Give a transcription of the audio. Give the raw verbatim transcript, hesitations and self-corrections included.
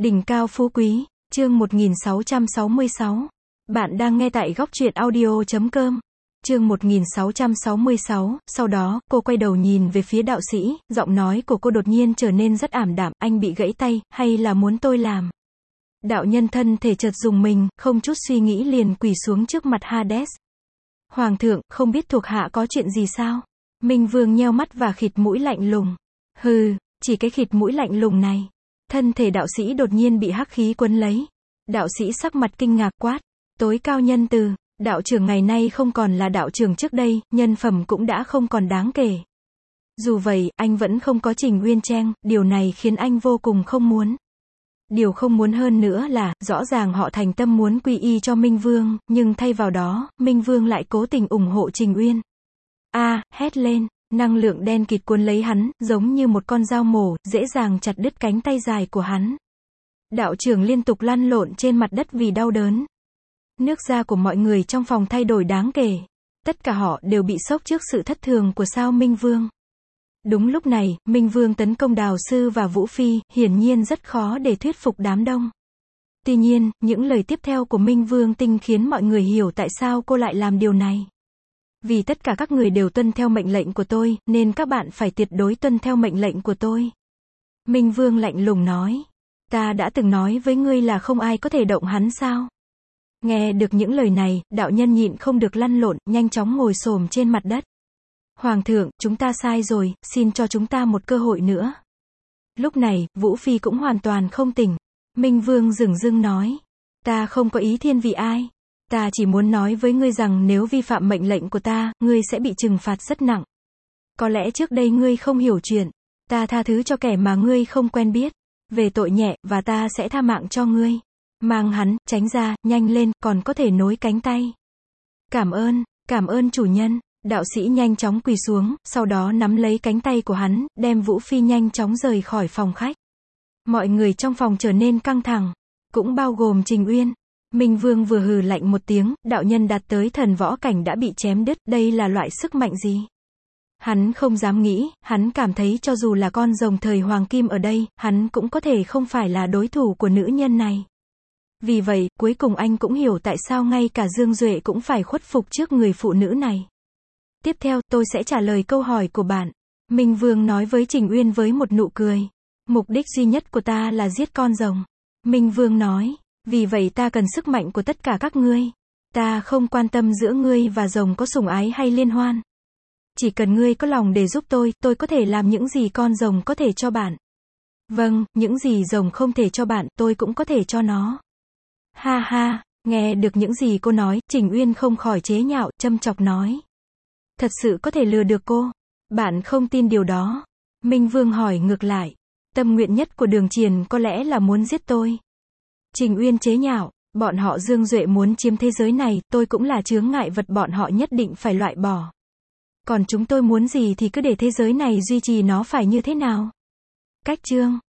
Đỉnh cao phú quý, chương một nghìn sáu trăm sáu mươi sáu. Bạn đang nghe tại góc truyện audio chấm com. Chương một nghìn sáu trăm sáu mươi sáu, sau đó, cô quay đầu nhìn về phía đạo sĩ, giọng nói của cô đột nhiên trở nên rất ảm đạm, anh bị gãy tay, hay là muốn tôi làm? Đạo nhân thân thể chợt rùng mình, không chút suy nghĩ liền quỳ xuống trước mặt Hades. Hoàng thượng, không biết thuộc hạ có chuyện gì sao? Minh Vương nheo mắt và khịt mũi lạnh lùng. Hừ, chỉ cái khịt mũi lạnh lùng này. Thân thể đạo sĩ đột nhiên bị hắc khí quấn lấy. Đạo sĩ sắc mặt kinh ngạc quát. Tối cao nhân từ, đạo trưởng ngày nay không còn là đạo trưởng trước đây, nhân phẩm cũng đã không còn đáng kể. Dù vậy, anh vẫn không có Trình Uyên Trang, điều này khiến anh vô cùng không muốn. Điều không muốn hơn nữa là, rõ ràng họ thành tâm muốn quy y cho Minh Vương, nhưng thay vào đó, Minh Vương lại cố tình ủng hộ Trình Uyên. A, hét lên, năng lượng đen kịt cuốn lấy hắn, giống như một con dao mổ, dễ dàng chặt đứt cánh tay dài của hắn. Đạo trưởng liên tục lăn lộn trên mặt đất vì đau đớn. Nước da của mọi người trong phòng thay đổi đáng kể. Tất cả họ đều bị sốc trước sự thất thường của sao Minh Vương. Đúng lúc này, Minh Vương tấn công Đào Sư và Vũ Phi, hiển nhiên rất khó để thuyết phục đám đông. Tuy nhiên, những lời tiếp theo của Minh Vương Tinh khiến mọi người hiểu tại sao cô lại làm điều này. Vì tất cả các người đều tuân theo mệnh lệnh của tôi, nên các bạn phải tuyệt đối tuân theo mệnh lệnh của tôi. Minh Vương lạnh lùng nói. Ta đã từng nói với ngươi là không ai có thể động hắn sao? Nghe được những lời này, đạo nhân nhịn không được lăn lộn, nhanh chóng ngồi xổm trên mặt đất. Hoàng thượng, chúng ta sai rồi, xin cho chúng ta một cơ hội nữa. Lúc này, Vũ Phi cũng hoàn toàn không tỉnh. Minh Vương dửng dưng nói. Ta không có ý thiên vị ai. Ta chỉ muốn nói với ngươi rằng nếu vi phạm mệnh lệnh của ta, ngươi sẽ bị trừng phạt rất nặng. Có lẽ trước đây ngươi không hiểu chuyện. Ta tha thứ cho kẻ mà ngươi không quen biết. Về tội nhẹ, và ta sẽ tha mạng cho ngươi. Mang hắn, tránh ra, nhanh lên, còn có thể nối cánh tay. Cảm ơn, cảm ơn chủ nhân. Đạo sĩ nhanh chóng quỳ xuống, sau đó nắm lấy cánh tay của hắn, đem Vũ Phi nhanh chóng rời khỏi phòng khách. Mọi người trong phòng trở nên căng thẳng, cũng bao gồm Trình Uyên. Minh Vương vừa hừ lạnh một tiếng, đạo nhân đạt tới thần võ cảnh đã bị chém đứt, đây là loại sức mạnh gì? Hắn không dám nghĩ, hắn cảm thấy cho dù là con rồng thời Hoàng Kim ở đây, hắn cũng có thể không phải là đối thủ của nữ nhân này. Vì vậy, cuối cùng anh cũng hiểu tại sao ngay cả Dương Duệ cũng phải khuất phục trước người phụ nữ này. Tiếp theo, tôi sẽ trả lời câu hỏi của bạn. Minh Vương nói với Trình Uyên với một nụ cười. Mục đích duy nhất của ta là giết con rồng. Minh Vương nói. Vì vậy ta cần sức mạnh của tất cả các ngươi. Ta không quan tâm giữa ngươi và rồng có sủng ái hay liên hoan. Chỉ cần ngươi có lòng để giúp tôi, tôi có thể làm những gì con rồng có thể cho bạn. Vâng, những gì rồng không thể cho bạn, tôi cũng có thể cho nó. Ha ha, nghe được những gì cô nói, Trình Uyên không khỏi chế nhạo, châm chọc nói. Thật sự có thể lừa được cô. Bạn không tin điều đó. Minh Vương hỏi ngược lại. Tâm nguyện nhất của Đường Triền có lẽ là muốn giết tôi. Trình Uyên chế nhạo. Bọn họ Dương Duệ muốn chiếm thế giới này, tôi cũng là chướng ngại vật bọn họ nhất định phải loại bỏ. Còn chúng tôi muốn gì thì cứ để thế giới này duy trì nó phải như thế nào. Cách chương.